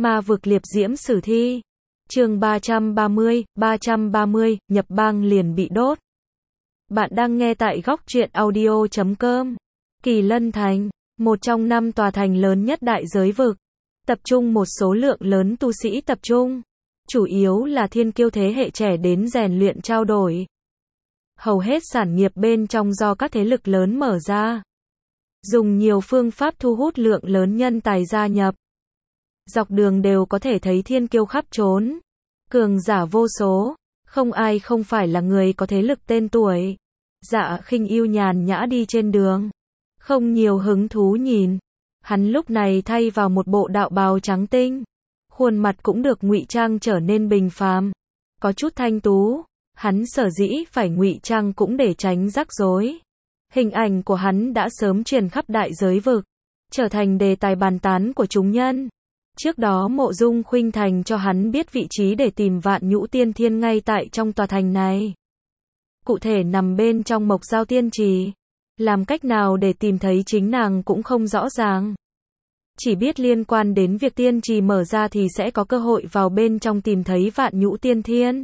Ma vực liệp diễm sử thi. Chương 330, nhập bang liền bị đốt. Bạn đang nghe tại góc truyện audio.com. Kỳ Lân Thành, một trong 5 tòa thành lớn nhất đại giới vực, tập trung một số lượng lớn tu sĩ tập trung, chủ yếu là thiên kiêu thế hệ trẻ đến rèn luyện trao đổi. Hầu hết sản nghiệp bên trong do các thế lực lớn mở ra, dùng nhiều phương pháp thu hút lượng lớn nhân tài gia nhập. Dọc đường đều có thể thấy thiên kiêu khắp trốn, cường giả vô số, không ai không phải là người có thế lực tên tuổi. Dạ Khinh Ưu nhàn nhã đi trên đường, không nhiều hứng thú nhìn. Hắn lúc này thay vào một bộ đạo bào trắng tinh, khuôn mặt cũng được ngụy trang trở nên bình phàm, có chút thanh tú. Hắn sở dĩ phải ngụy trang cũng để tránh rắc rối. Hình ảnh của hắn đã sớm truyền khắp đại giới vực, trở thành đề tài bàn tán của chúng nhân. Trước đó Mộ Dung Khuynh Thành cho hắn biết vị trí để tìm Vạn Nhũ Tiên Thiên ngay tại trong tòa thành này. Cụ thể nằm bên trong Mộc Giao Tiên Trì. Làm cách nào để tìm thấy chính nàng cũng không rõ ràng. Chỉ biết liên quan đến việc tiên trì mở ra thì sẽ có cơ hội vào bên trong tìm thấy Vạn Nhũ Tiên Thiên.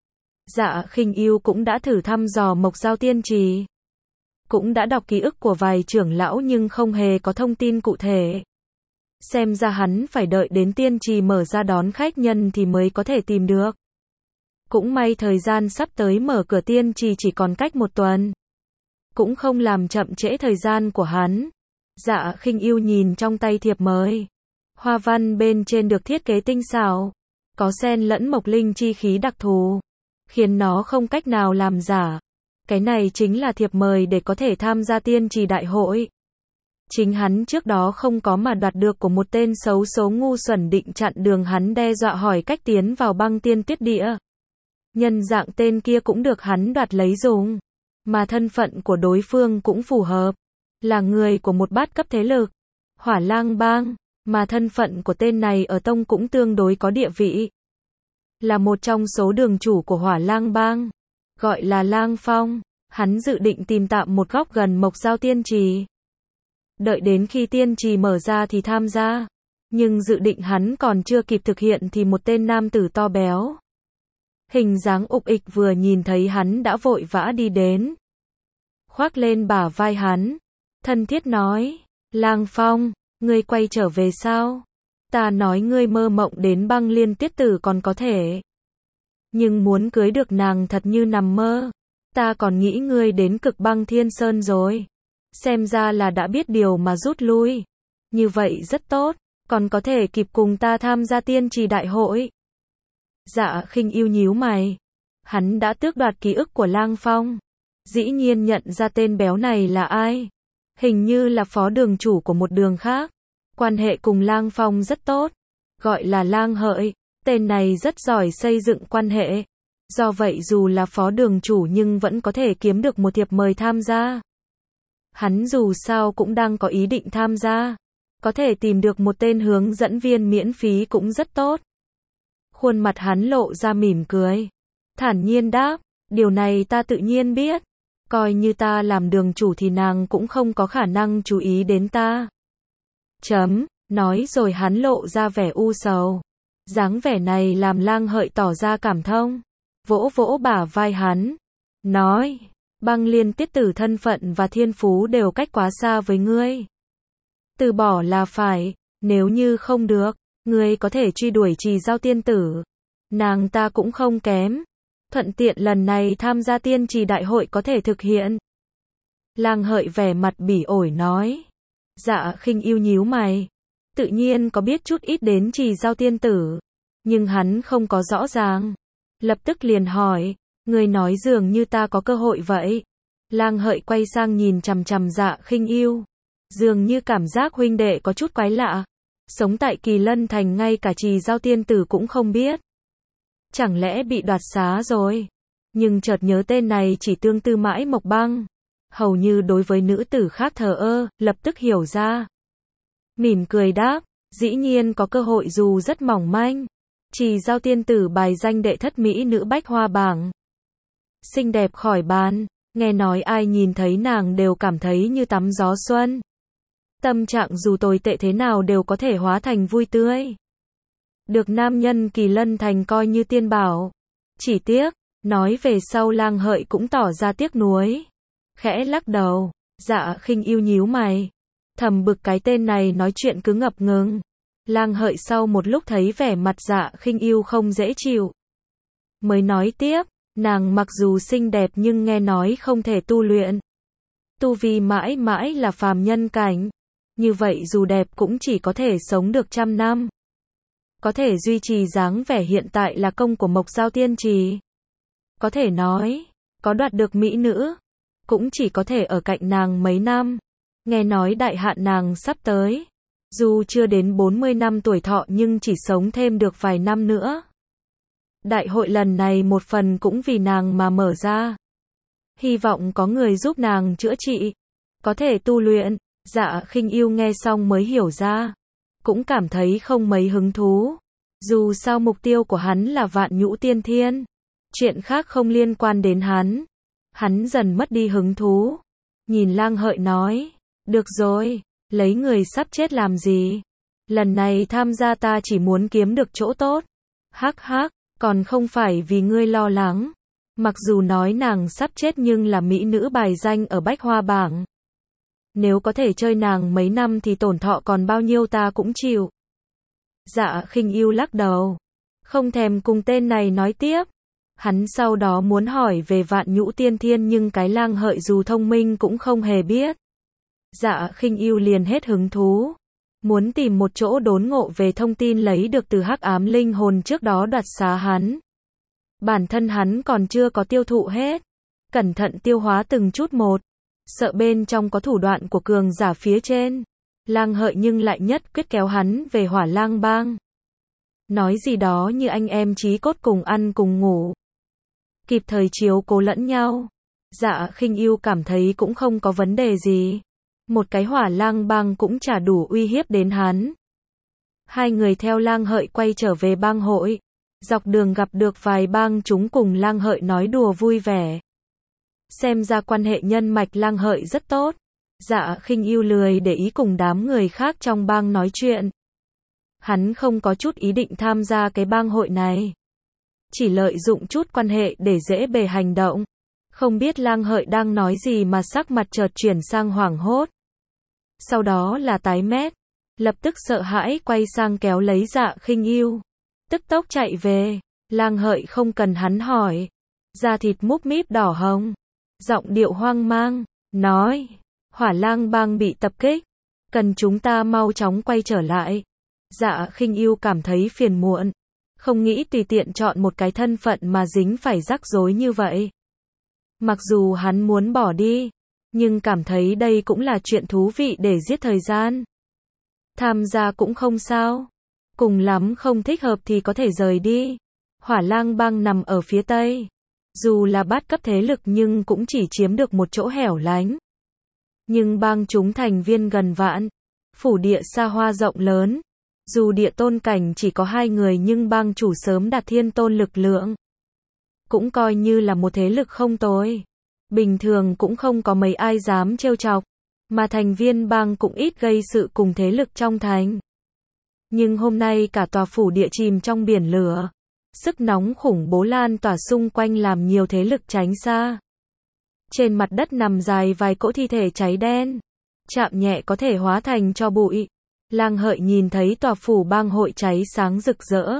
Dạ Khinh Ưu cũng đã thử thăm dò Mộc Giao Tiên Trì, cũng đã đọc ký ức của vài trưởng lão nhưng không hề có thông tin cụ thể. Xem ra hắn phải đợi đến tiên trì mở ra đón khách nhân thì mới có thể tìm được. Cũng may thời gian sắp tới mở cửa tiên trì chỉ còn cách 1 tuần, cũng không làm chậm trễ thời gian của hắn. Dạ Khinh Ưu nhìn trong tay thiệp mời, hoa văn bên trên được thiết kế tinh xảo, có xen lẫn mộc linh chi khí đặc thù, khiến nó không cách nào làm giả. Cái này chính là thiệp mời để có thể tham gia tiên trì đại hội. Chính hắn trước đó không có mà đoạt được của một tên xấu số ngu xuẩn định chặn đường hắn, đe dọa hỏi cách tiến vào băng tiên tuyết địa. Nhân dạng tên kia cũng được hắn đoạt lấy dùng, mà thân phận của đối phương cũng phù hợp, là người của một bát cấp thế lực, Hỏa Lang Bang, mà thân phận của tên này ở tông cũng tương đối có địa vị. Là một trong số đường chủ của Hỏa Lang Bang, gọi là Lang Phong. Hắn dự định tìm tạm một góc gần Mộc Giao Tiên Trì, đợi đến khi tiên trì mở ra thì tham gia. Nhưng dự định hắn còn chưa kịp thực hiện thì một tên nam tử to béo, hình dáng ục ịch vừa nhìn thấy hắn đã vội vã đi đến, khoác lên bả vai hắn, thân thiết nói: Lang Phong, ngươi quay trở về sao? Ta nói ngươi mơ mộng đến Băng Liên Tiết Tử còn có thể, nhưng muốn cưới được nàng thật như nằm mơ. Ta còn nghĩ ngươi đến Cực Băng Thiên Sơn rồi. Xem ra là đã biết điều mà rút lui. Như vậy rất tốt, còn có thể kịp cùng ta tham gia tiên trì đại hội. Dạ Khinh Ưu nhíu mày. Hắn đã tước đoạt ký ức của Lang Phong, dĩ nhiên nhận ra tên béo này là ai. Hình như là phó đường chủ của một đường khác, quan hệ cùng Lang Phong rất tốt, gọi là Lang Hợi. Tên này rất giỏi xây dựng quan hệ, do vậy dù là phó đường chủ nhưng vẫn có thể kiếm được một thiệp mời tham gia. Hắn dù sao cũng đang có ý định tham gia, có thể tìm được một tên hướng dẫn viên miễn phí cũng rất tốt. Khuôn mặt hắn lộ ra mỉm cười, thản nhiên đáp: điều này ta tự nhiên biết, coi như ta làm đường chủ thì nàng cũng không có khả năng chú ý đến ta. Nói rồi hắn lộ ra vẻ u sầu. Dáng vẻ này làm Lang Hợi tỏ ra cảm thông, vỗ vỗ bả vai hắn, nói: Băng Liên Tiết Tử thân phận và thiên phú đều cách quá xa với ngươi. Từ bỏ là phải, nếu như không được, ngươi có thể truy đuổi Trì Giao Tiên Tử. Nàng ta cũng không kém. Thuận tiện lần này tham gia tiên trì đại hội có thể thực hiện. Lang Hợi vẻ mặt bỉ ổi nói. Dạ Khinh Ưu nhíu mày. Tự nhiên có biết chút ít đến Trì Giao Tiên Tử, nhưng hắn không có rõ ràng. Lập tức liền hỏi: người nói dường như ta có cơ hội vậy. Lang Hợi quay sang nhìn chằm chằm Dạ Khinh Ưu, dường như cảm giác huynh đệ có chút quái lạ. Sống tại Kỳ Lân Thành ngay cả Trì Giao Tiên Tử cũng không biết, chẳng lẽ bị đoạt xá rồi? Nhưng chợt nhớ tên này chỉ tương tư mãi Mộc Băng, hầu như đối với nữ tử khác thờ ơ, lập tức hiểu ra. Mỉm cười đáp: dĩ nhiên có cơ hội dù rất mỏng manh. Trì Giao Tiên Tử bài danh đệ thất mỹ nữ bách hoa bảng, xinh đẹp khỏi bàn, nghe nói ai nhìn thấy nàng đều cảm thấy như tắm gió xuân. Tâm trạng dù tồi tệ thế nào đều có thể hóa thành vui tươi. được nam nhân Kỳ Lân Thành coi như tiên bảo. Chỉ tiếc, nói về sau Lang Hợi cũng tỏ ra tiếc nuối. Khẽ lắc đầu, Dạ Khinh Yêu nhíu mày. Thầm bực cái tên này nói chuyện cứ ngập ngừng. Lang Hợi sau một lúc thấy vẻ mặt Dạ Khinh Yêu không dễ chịu. Mới nói tiếp, nàng mặc dù xinh đẹp nhưng nghe nói không thể tu luyện. Tu vi mãi mãi là phàm nhân cảnh. Như vậy dù đẹp cũng chỉ có thể sống được 100 năm. Có thể duy trì dáng vẻ hiện tại là công của Mộc Giao Tiên Trì. Có thể nói, có đoạt được mỹ nữ, cũng chỉ có thể ở cạnh nàng mấy năm. Nghe nói đại hạn nàng sắp tới. Dù chưa đến 40 năm tuổi thọ nhưng chỉ sống thêm được vài năm nữa. Đại hội lần này một phần cũng vì nàng mà mở ra. Hy vọng có người giúp nàng chữa trị, có thể tu luyện. Dạ Khinh Yêu nghe xong mới hiểu ra, cũng cảm thấy không mấy hứng thú. Dù sao mục tiêu của hắn là Vạn Nhũ Tiên Thiên, chuyện khác không liên quan đến hắn. Hắn dần mất đi hứng thú. Nhìn Lang Hợi nói, được rồi, lấy người sắp chết làm gì? Lần này tham gia ta chỉ muốn kiếm được chỗ tốt. Hắc hắc, còn không phải vì ngươi lo lắng. Mặc dù nói nàng sắp chết nhưng là mỹ nữ bài danh ở Bách Hoa bảng. Nếu có thể chơi nàng mấy năm thì tổn thọ còn bao nhiêu ta cũng chịu. Dạ Khinh Yêu lắc đầu, không thèm cùng tên này nói tiếp. Hắn sau đó muốn hỏi về Vạn Nhũ Tiên Thiên nhưng cái Lang Hợi dù thông minh cũng không hề biết. Dạ Khinh Yêu liền hết hứng thú, muốn tìm một chỗ đốn ngộ về thông tin lấy được từ Hắc Ám Linh Hồn trước đó đoạt xá hắn. Bản thân hắn còn chưa có tiêu thụ hết, cẩn thận tiêu hóa từng chút một, sợ bên trong có thủ đoạn của cường giả phía trên. Lang Hợi nhưng lại nhất quyết kéo hắn về Hỏa Lang Bang. Nói gì đó như anh em chí cốt cùng ăn cùng ngủ, kịp thời chiếu cố lẫn nhau. Dạ Khinh Yêu cảm thấy cũng không có vấn đề gì. Một cái Hỏa Lang Bang cũng chả đủ uy hiếp đến hắn. Hai người theo Lang Hợi quay trở về bang hội. Dọc đường gặp được vài bang chúng cùng Lang Hợi nói đùa vui vẻ. Xem ra quan hệ nhân mạch Lang Hợi rất tốt. Dạ Khinh Yêu lười để ý cùng đám người khác trong bang nói chuyện. Hắn không có chút ý định tham gia cái bang hội này. Chỉ lợi dụng chút quan hệ để dễ bề hành động. Không biết Lang Hợi đang nói gì mà sắc mặt chợt chuyển sang hoảng hốt. Sau đó là tái mét. Lập tức sợ hãi quay sang kéo lấy Dạ Khinh Yêu. Tức tốc chạy về. Lang Hợi không cần hắn hỏi. Da thịt múp míp đỏ hồng. Giọng điệu hoang mang. Nói. Hỏa Lang Bang bị tập kích. Cần chúng ta mau chóng quay trở lại. Dạ Khinh Yêu cảm thấy phiền muộn. Không nghĩ tùy tiện chọn một cái thân phận mà dính phải rắc rối như vậy. Mặc dù hắn muốn bỏ đi, nhưng cảm thấy đây cũng là chuyện thú vị để giết thời gian. Tham gia cũng không sao. Cùng lắm không thích hợp thì có thể rời đi. Hỏa Lang Bang nằm ở phía tây. Dù là bát cấp thế lực nhưng cũng chỉ chiếm được một chỗ hẻo lánh. Nhưng bang chúng thành viên gần vạn. Phủ địa xa hoa rộng lớn. Dù địa tôn cảnh chỉ có 2 người nhưng bang chủ sớm đạt thiên tôn lực lượng. Cũng coi như là một thế lực không tồi. Bình thường cũng không có mấy ai dám trêu chọc. Mà thành viên bang cũng ít gây sự cùng thế lực trong thành. Nhưng hôm nay cả tòa phủ địa chìm trong biển lửa. Sức nóng khủng bố lan tỏa xung quanh làm nhiều thế lực tránh xa. Trên mặt đất nằm dài vài cỗ thi thể cháy đen. Chạm nhẹ có thể hóa thành tro bụi. Lang Hợi nhìn thấy tòa phủ bang hội cháy sáng rực rỡ.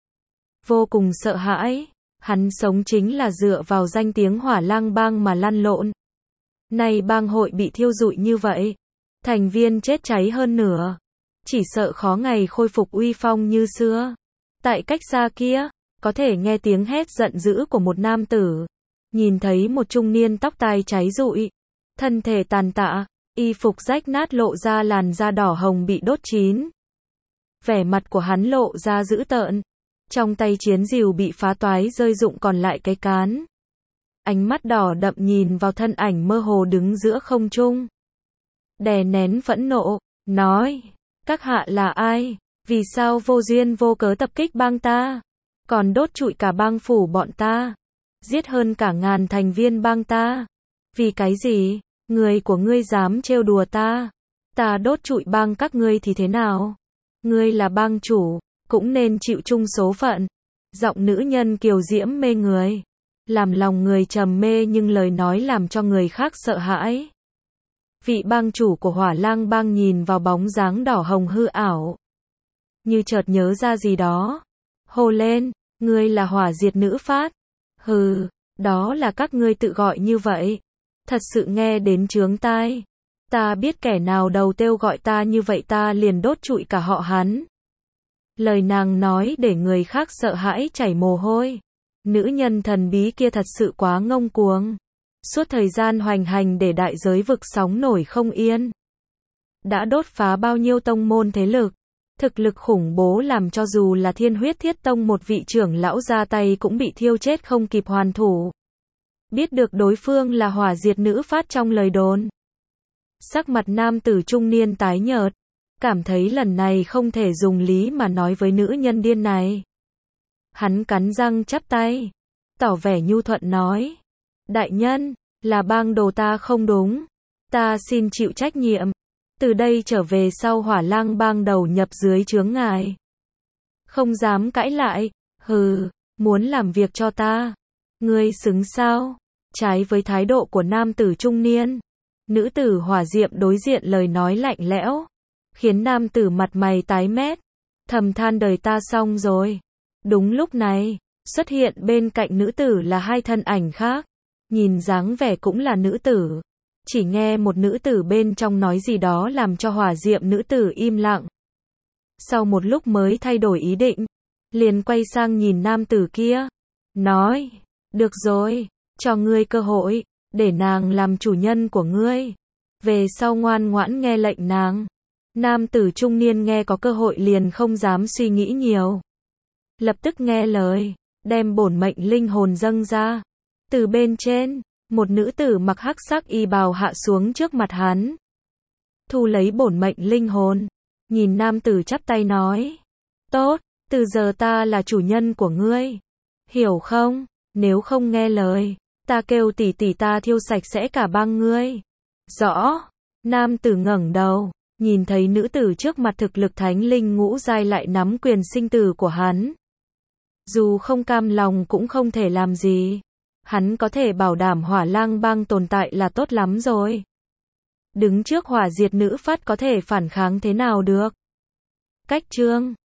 Vô cùng sợ hãi. Hắn sống chính là dựa vào danh tiếng Hỏa Lang Bang mà lăn lộn. Nay bang hội bị thiêu rụi như vậy. Thành viên chết cháy hơn nửa. Chỉ sợ khó ngày khôi phục uy phong như xưa. Tại cách xa kia, có thể nghe tiếng hét giận dữ của một nam tử. Nhìn thấy một trung niên tóc tai cháy rụi. Thân thể tàn tạ, y phục rách nát lộ ra làn da đỏ hồng bị đốt chín. Vẻ mặt của hắn lộ ra dữ tợn. Trong tay chiến rìu bị phá toái rơi rụng còn lại cái cán. Ánh mắt đỏ đậm nhìn vào thân ảnh mơ hồ đứng giữa không trung. Đè nén phẫn nộ, nói, các hạ là ai? Vì sao vô duyên vô cớ tập kích bang ta? Còn đốt trụi cả bang phủ bọn ta? Giết hơn cả 1000 thành viên bang ta? Vì cái gì? Người của ngươi dám trêu đùa ta? Ta đốt trụi bang các ngươi thì thế nào? Ngươi là bang chủ, cũng nên chịu chung số phận. Giọng nữ nhân kiều diễm mê người, làm lòng người trầm mê nhưng lời nói làm cho người khác sợ hãi. Vị bang chủ của Hỏa Lang bang nhìn vào bóng dáng đỏ hồng hư ảo, như chợt nhớ ra gì đó, hô lên, ngươi là Hỏa Diệt Nữ Phát. Hừ, đó là các ngươi tự gọi như vậy. Thật sự nghe đến chướng tai. Ta biết kẻ nào đầu tiêu gọi ta như vậy ta liền đốt trụi cả họ hắn. Lời nàng nói để người khác sợ hãi chảy mồ hôi. Nữ nhân thần bí kia thật sự quá ngông cuồng. Suốt thời gian hoành hành để đại giới vực sóng nổi không yên. Đã đốt phá bao nhiêu tông môn thế lực. Thực lực khủng bố làm cho dù là Thiên Huyết Thiết Tông một vị trưởng lão ra tay cũng bị thiêu chết không kịp hoàn thủ. Biết được đối phương là Hỏa Diệt Nữ Phát trong lời đồn. Sắc mặt nam tử trung niên tái nhợt. Cảm thấy lần này không thể dùng lý mà nói với nữ nhân điên này. Hắn cắn răng chắp tay. Tỏ vẻ nhu thuận nói. Đại nhân, là bang đồ ta không đúng. Ta xin chịu trách nhiệm. Từ đây trở về sau Hỏa Lang bang đầu nhập dưới trướng ngài. Không dám cãi lại. Hừ, muốn làm việc cho ta. Ngươi xứng sao? Trái với thái độ của nam tử trung niên. Nữ tử Hỏa Diệm đối diện lời nói lạnh lẽo. Khiến nam tử mặt mày tái mét. Thầm than đời ta xong rồi. Đúng lúc này, xuất hiện bên cạnh nữ tử là hai thân ảnh khác. Nhìn dáng vẻ cũng là nữ tử. Chỉ nghe một nữ tử bên trong nói gì đó làm cho Hỏa Diệm nữ tử im lặng. Sau một lúc mới thay đổi ý định. Liền quay sang nhìn nam tử kia. Nói, được rồi, cho ngươi cơ hội, để nàng làm chủ nhân của ngươi. Về sau ngoan ngoãn nghe lệnh nàng. Nam tử trung niên nghe có cơ hội liền không dám suy nghĩ nhiều. Lập tức nghe lời, đem bổn mệnh linh hồn dâng ra. Từ bên trên, một nữ tử mặc hắc sắc y bào hạ xuống trước mặt hắn. Thu lấy bổn mệnh linh hồn. Nhìn nam tử chắp tay nói. Tốt, từ giờ ta là chủ nhân của ngươi. Hiểu không? Nếu không nghe lời, ta kêu tỷ tỷ ta thiêu sạch sẽ cả bang ngươi. Rõ. Nam tử ngẩng đầu. Nhìn thấy nữ tử trước mặt thực lực thánh linh ngũ giai lại nắm quyền sinh tử của hắn. Dù không cam lòng cũng không thể làm gì. Hắn có thể bảo đảm Hỏa Lang bang tồn tại là tốt lắm rồi. Đứng trước Hỏa Diệt Nữ Phát có thể phản kháng thế nào được. Cách chương